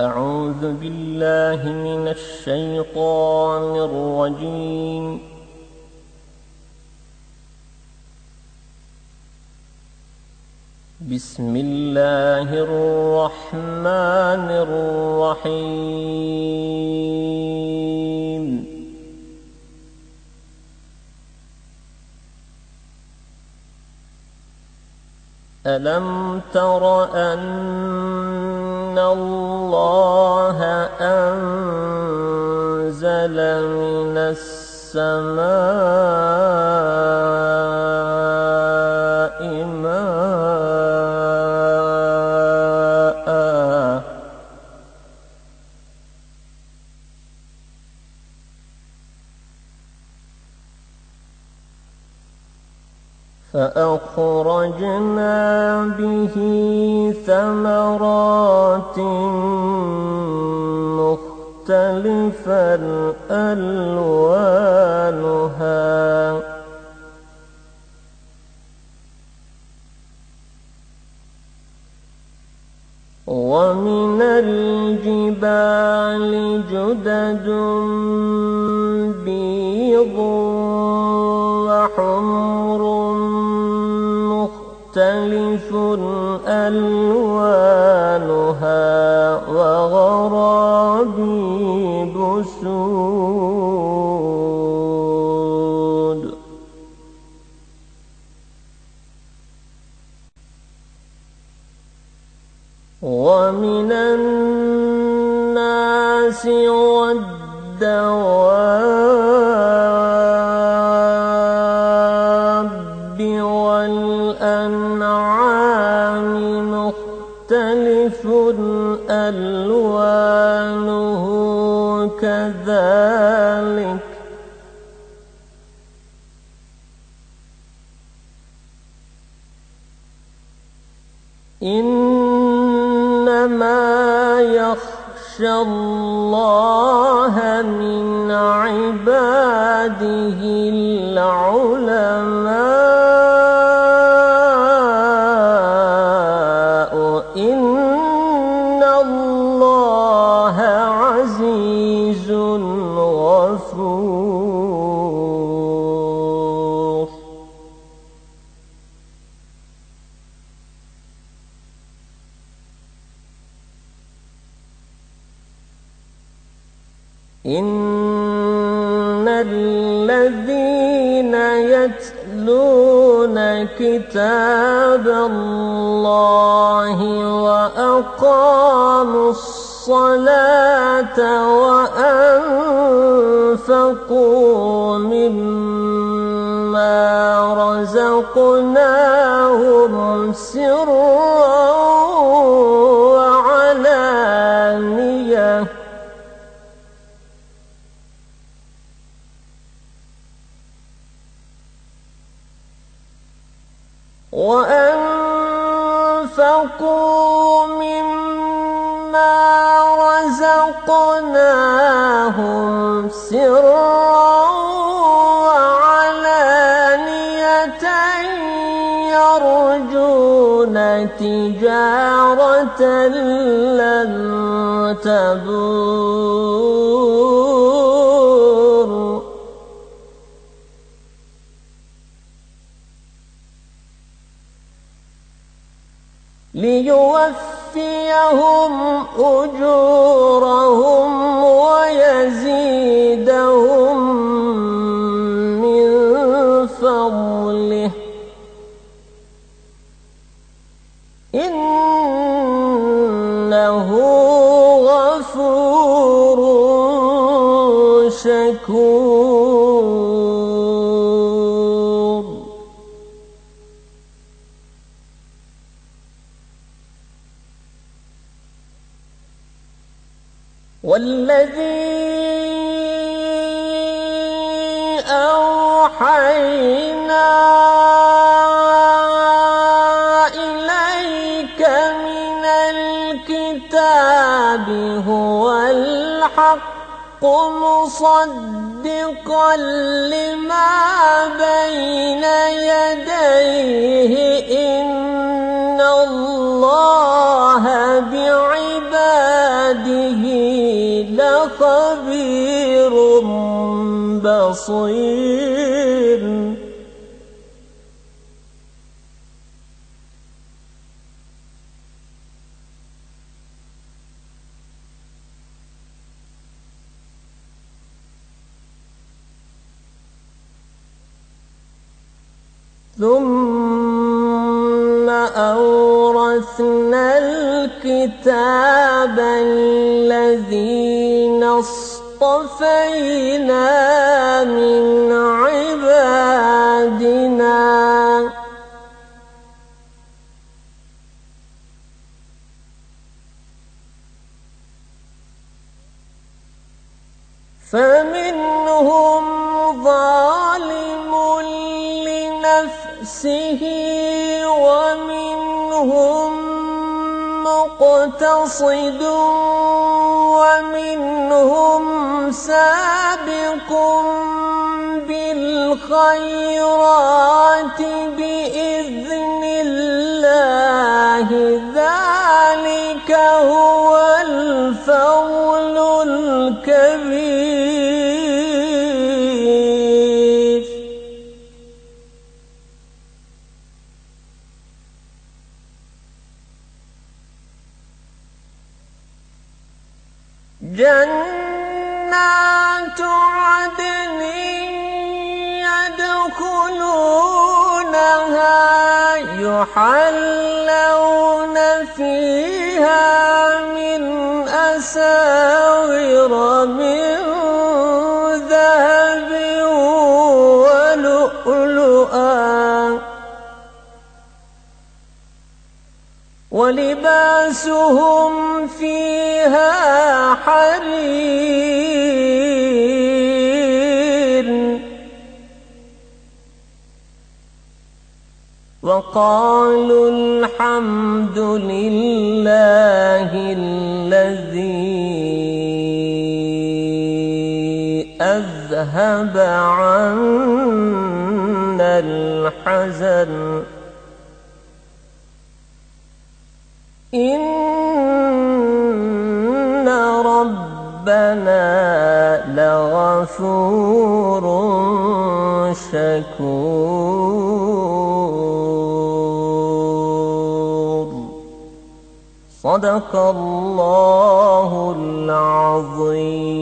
أعوذ بالله من الشيطان الرجيم. بسم الله الرحمن الرحيم. ألم تر أن الله أنزل من السماء ماء فأخرجنا به ثمرات مختلفا ألوانها ومن الجبال جدد بيض وحمر مختلف ألوانها وغرابيب سود. ومن الناس والدواب والأنعام مختلف ألوانه كذلك إنما يخشى الله من عباده العلماء إن الله عزيز غفور. إن الذين يتلون كتاب الله وأقاموا الصلاة وأنفقوا مما رزقناهم سرا وعلانية يرجون تجارة لن تبور ليوفيهم أجورهم ويزيدهم من فضله إنه غفور شكور. والذي أوحينا إليك من الكتاب هو الحق مصدقا لما بين يديه إن الله بعباده بعباده لخبير بصير ثم أورثنا الكتاب الذين اصطفينا من عبادنا فمنهم ظالم لنفسه ومنهم مقتصد ومنهم سابق بالخيرات بإذن الله ذلك هو الفضل الكبير جنات عدن يدخلونها يحلون فيها من أساور من ذهب ولؤلؤا ولباسهم فيها حرير وقالوا الحمد لله الذي أذهب عنا الحزن إن ربنا لغفور شكور صدق الله العظيم.